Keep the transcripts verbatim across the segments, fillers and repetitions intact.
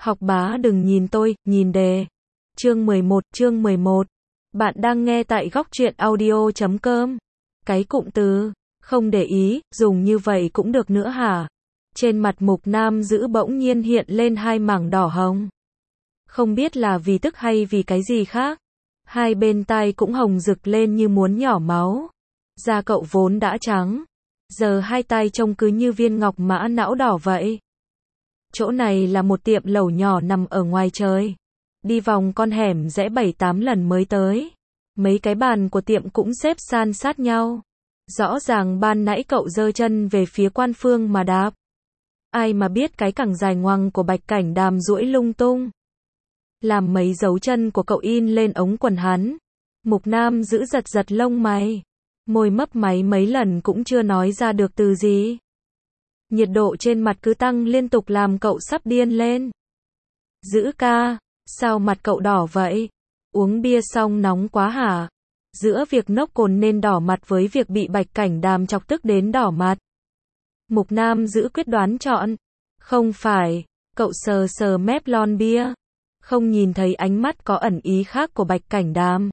Học bá đừng nhìn tôi, nhìn đề. Chương mười một, chương mười một. Bạn đang nghe tại góc truyện audio chấm com. Cái cụm từ, không để ý, dùng như vậy cũng được nữa hả? Trên mặt Mục Nam Dữ bỗng nhiên hiện lên hai mảng đỏ hồng. Không biết là vì tức hay vì cái gì khác. Hai bên tai cũng hồng rực lên như muốn nhỏ máu. Da cậu vốn đã trắng. Giờ hai tay trông cứ như viên ngọc mã não đỏ vậy. Chỗ này là một tiệm lẩu nhỏ nằm ở ngoài trời. Đi vòng con hẻm rẽ bảy tám lần mới tới. Mấy cái bàn của tiệm cũng xếp san sát nhau. Rõ ràng ban nãy cậu giơ chân về phía Quan Phương mà đạp. Ai mà biết cái cẳng dài ngoằng của Bạch Cảnh Đàm duỗi lung tung. Làm mấy dấu chân của cậu in lên ống quần hắn. Mục Nam Dữ giật giật lông mày. Môi mấp máy mấy lần cũng chưa nói ra được từ gì. Nhiệt độ trên mặt cứ tăng liên tục làm cậu sắp điên lên. Dữ ca, sao mặt cậu đỏ vậy? Uống bia xong nóng quá hả? Giữa việc nốc cồn nên đỏ mặt với việc bị Bạch Cảnh Đàm chọc tức đến đỏ mặt. Mục Nam Dữ quyết đoán chọn. Không phải, cậu sờ sờ mép lon bia. Không nhìn thấy ánh mắt có ẩn ý khác của Bạch Cảnh Đàm.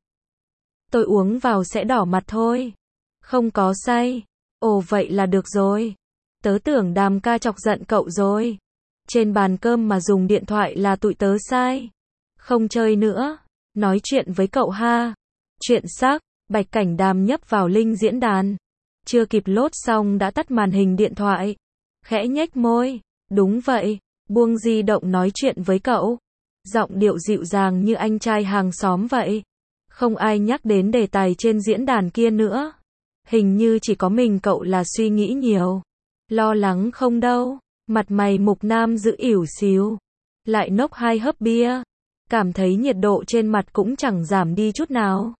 Tôi uống vào sẽ đỏ mặt thôi. Không có say. Ồ vậy là được rồi. Tớ tưởng Đàm ca chọc giận cậu rồi. Trên bàn cơm mà dùng điện thoại là tụi tớ sai. Không chơi nữa. Nói chuyện với cậu ha. Chuyện xác, Bạch Cảnh Đàm nhấp vào link diễn đàn. Chưa kịp lốt xong đã tắt màn hình điện thoại. Khẽ nhếch môi. Đúng vậy, buông di động nói chuyện với cậu. Giọng điệu dịu dàng như anh trai hàng xóm vậy. Không ai nhắc đến đề tài trên diễn đàn kia nữa. Hình như chỉ có mình cậu là suy nghĩ nhiều. Lo lắng không đâu. Mặt mày Mục Nam Dữ ỉu xìu. Lại nốc hai hớp bia. Cảm thấy nhiệt độ trên mặt cũng chẳng giảm đi chút nào.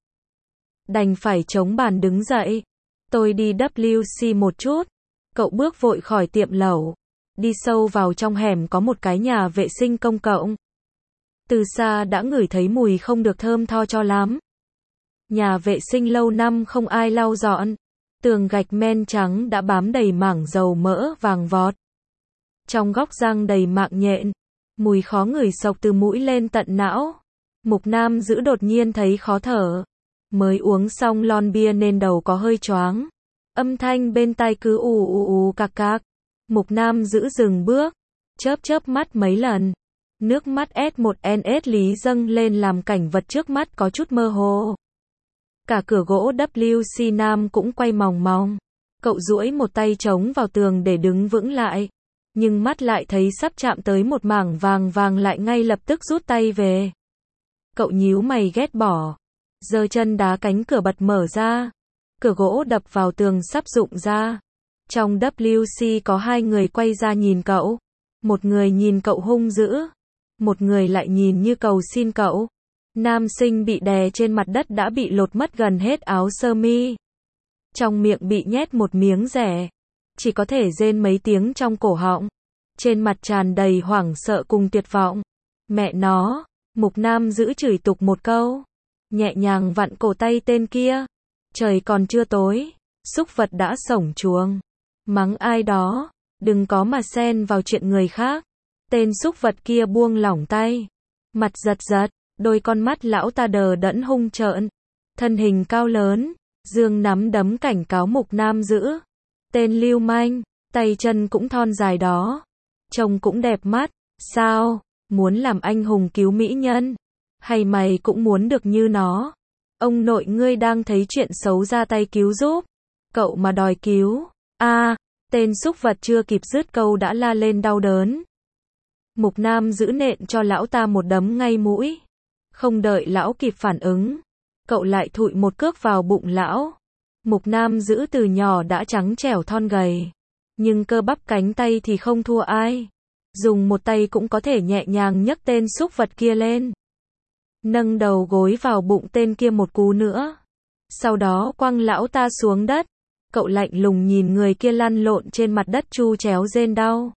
Đành phải chống bàn đứng dậy. Tôi đi W C một chút. Cậu bước vội khỏi tiệm lẩu. Đi sâu vào trong hẻm có một cái nhà vệ sinh công cộng. Từ xa đã ngửi thấy mùi không được thơm tho cho lắm. Nhà vệ sinh lâu năm không ai lau dọn. Tường gạch men trắng đã bám đầy mảng dầu mỡ vàng vọt. Trong góc răng đầy mạng nhện. Mùi khó ngửi sộc từ mũi lên tận não. Mục Nam Dữ đột nhiên thấy khó thở. Mới uống xong lon bia nên đầu có hơi choáng. Âm thanh bên tai cứ ù ù ù cạc cạc. Mục Nam Dữ dừng bước. Chớp chớp mắt mấy lần. Nước mắt S một N S lý dâng lên làm cảnh vật trước mắt có chút mơ hồ. Cả cửa gỗ W C Nam cũng quay mòng mòng. Cậu duỗi một tay chống vào tường để đứng vững lại. Nhưng mắt lại thấy sắp chạm tới một mảng vàng vàng lại ngay lập tức rút tay về. Cậu nhíu mày ghét bỏ. Giơ chân đá cánh cửa bật mở ra. Cửa gỗ đập vào tường sắp rụng ra. Trong W C có hai người quay ra nhìn cậu. Một người nhìn cậu hung dữ. Một người lại nhìn như cầu xin cậu. Nam sinh bị đè trên mặt đất đã bị lột mất gần hết áo sơ mi. Trong miệng bị nhét một miếng rẻ. Chỉ có thể rên mấy tiếng trong cổ họng. Trên mặt tràn đầy hoảng sợ cùng tuyệt vọng. Mẹ nó, Mục Nam Dữ chửi tục một câu. Nhẹ nhàng vặn cổ tay tên kia. Trời còn chưa tối. Súc vật đã sổng chuồng. Mắng ai đó. Đừng có mà xen vào chuyện người khác. Tên súc vật kia buông lỏng tay. Mặt giật giật. Đôi con mắt lão ta đờ đẫn hung trợn. Thân hình cao lớn. Dương nắm đấm cảnh cáo Mục Nam Dữ. Tên lưu manh. Tay chân cũng thon dài đó. Trông cũng đẹp mắt. Sao? Muốn làm anh hùng cứu mỹ nhân? Hay mày cũng muốn được như nó? Ông nội ngươi đang thấy chuyện xấu ra tay cứu giúp. Cậu mà đòi cứu. A, à, tên súc vật chưa kịp dứt câu đã la lên đau đớn. Mục Nam Dữ nện cho lão ta một đấm ngay mũi. Không đợi lão kịp phản ứng. Cậu lại thụi một cước vào bụng lão. Mục Nam Dữ từ nhỏ đã trắng trẻo thon gầy. Nhưng cơ bắp cánh tay thì không thua ai. Dùng một tay cũng có thể nhẹ nhàng nhấc tên súc vật kia lên. Nâng đầu gối vào bụng tên kia một cú nữa. Sau đó quăng lão ta xuống đất. Cậu lạnh lùng nhìn người kia lăn lộn trên mặt đất chu chéo rên đau.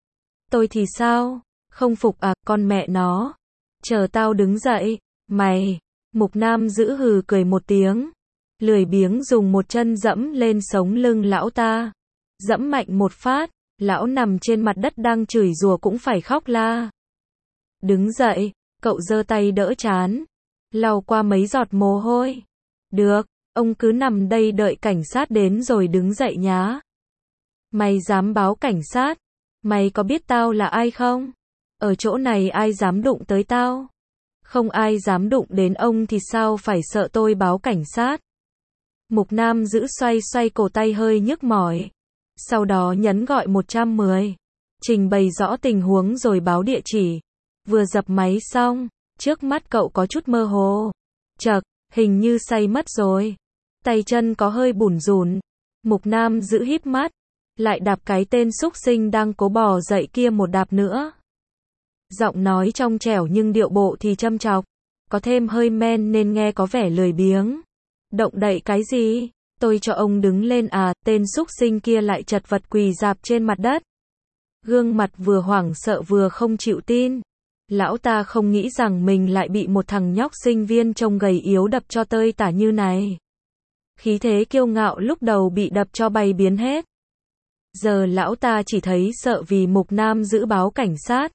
Tôi thì sao? Không phục à, con mẹ nó. Chờ tao đứng dậy. Mày. Mục Nam Dữ hừ cười một tiếng. Lười biếng dùng một chân dẫm lên sống lưng lão ta. Dẫm mạnh một phát. Lão nằm trên mặt đất đang chửi rủa cũng phải khóc la. Đứng dậy, cậu giơ tay đỡ trán, lau qua mấy giọt mồ hôi. Được, ông cứ nằm đây đợi cảnh sát đến rồi đứng dậy nhá. Mày dám báo cảnh sát? Mày có biết tao là ai không? Ở chỗ này ai dám đụng tới tao? Không ai dám đụng đến ông thì sao phải sợ tôi báo cảnh sát? Mục Nam giữ xoay xoay cổ tay hơi nhức mỏi. Sau đó nhấn gọi một trăm mười. Trình bày rõ tình huống rồi báo địa chỉ. Vừa dập máy xong, trước mắt cậu có chút mơ hồ. Chậc, hình như say mất rồi. Tay chân có hơi bủn rủn. Mục Nam giữ híp mắt. Lại đạp cái tên xúc sinh đang cố bò dậy kia một đạp nữa. Giọng nói trong trẻo nhưng điệu bộ thì châm chọc. Có thêm hơi men nên nghe có vẻ lười biếng. Động đậy cái gì? Tôi cho ông đứng lên à? Tên xúc sinh kia lại chật vật quỳ rạp trên mặt đất. Gương mặt vừa hoảng sợ vừa không chịu tin. Lão ta không nghĩ rằng mình lại bị một thằng nhóc sinh viên trông gầy yếu đập cho tơi tả như này. Khí thế kiêu ngạo lúc đầu bị đập cho bay biến hết. Giờ lão ta chỉ thấy sợ vì Mục Nam giữ báo cảnh sát.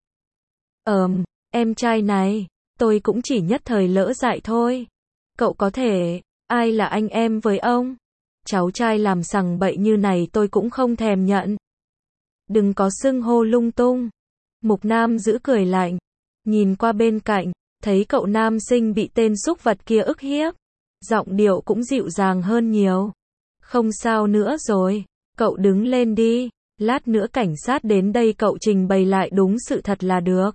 Ờm, em trai này, tôi cũng chỉ nhất thời lỡ dại thôi. Cậu có thể, ai là anh em với ông? Cháu trai làm sằng bậy như này tôi cũng không thèm nhận. Đừng có xưng hô lung tung. Mục Nam giữ cười lạnh. Nhìn qua bên cạnh, thấy cậu nam sinh bị tên súc vật kia ức hiếp. Giọng điệu cũng dịu dàng hơn nhiều. Không sao nữa rồi, cậu đứng lên đi. Lát nữa cảnh sát đến đây cậu trình bày lại đúng sự thật là được.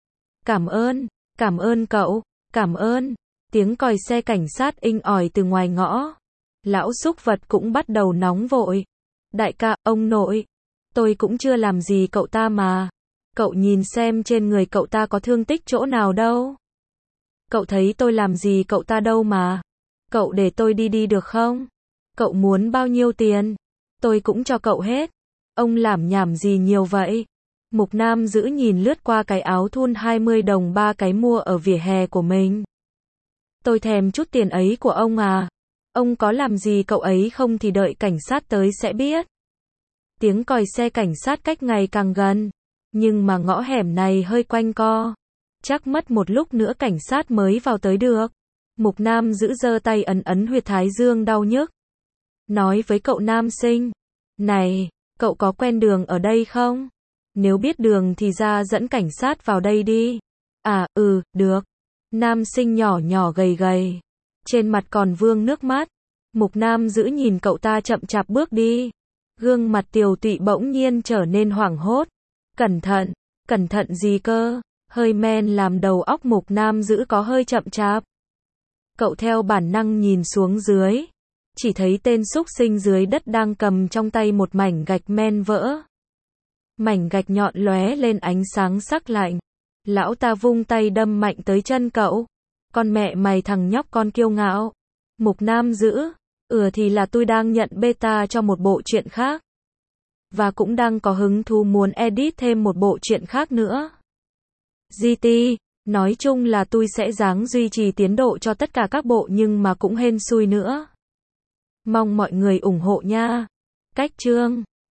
Cảm ơn, cảm ơn cậu, cảm ơn. Tiếng còi xe cảnh sát inh ỏi từ ngoài ngõ. Lão súc vật cũng bắt đầu nóng vội. Đại ca, ông nội. Tôi cũng chưa làm gì cậu ta mà. Cậu nhìn xem trên người cậu ta có thương tích chỗ nào đâu. Cậu thấy tôi làm gì cậu ta đâu mà. Cậu để tôi đi đi được không? Cậu muốn bao nhiêu tiền? Tôi cũng cho cậu hết. Ông làm nhảm gì nhiều vậy? Mục Nam giữ nhìn lướt qua cái áo thun hai mươi đồng ba cái mua ở vỉa hè của mình. Tôi thèm chút tiền ấy của ông à. Ông có làm gì cậu ấy không thì đợi cảnh sát tới sẽ biết. Tiếng còi xe cảnh sát cách ngày càng gần. Nhưng mà ngõ hẻm này hơi quanh co. Chắc mất một lúc nữa cảnh sát mới vào tới được. Mục Nam giữ giơ tay ấn ấn huyệt thái dương đau nhức. Nói với cậu nam sinh. Này, cậu có quen đường ở đây không? Nếu biết đường thì ra dẫn cảnh sát vào đây đi. À, ừ, được. Nam sinh nhỏ nhỏ gầy gầy. Trên mặt còn vương nước mắt. Mục Nam giữ nhìn cậu ta chậm chạp bước đi. Gương mặt tiều tụy bỗng nhiên trở nên hoảng hốt. Cẩn thận, cẩn thận gì cơ? Hơi men làm đầu óc Mục Nam giữ có hơi chậm chạp. Cậu theo bản năng nhìn xuống dưới. Chỉ thấy tên xúc sinh dưới đất đang cầm trong tay một mảnh gạch men vỡ. Mảnh gạch nhọn lóe lên ánh sáng sắc lạnh. Lão ta vung tay đâm mạnh tới chân cậu. Con mẹ mày thằng nhóc con kiêu ngạo. Mục Nam giữ. Ừ thì là tôi đang nhận beta cho một bộ truyện khác. Và cũng đang có hứng thú muốn edit thêm một bộ truyện khác nữa. giê tê, nói chung là tôi sẽ ráng duy trì tiến độ cho tất cả các bộ nhưng mà cũng hên xui nữa. Mong mọi người ủng hộ nha. Cách chương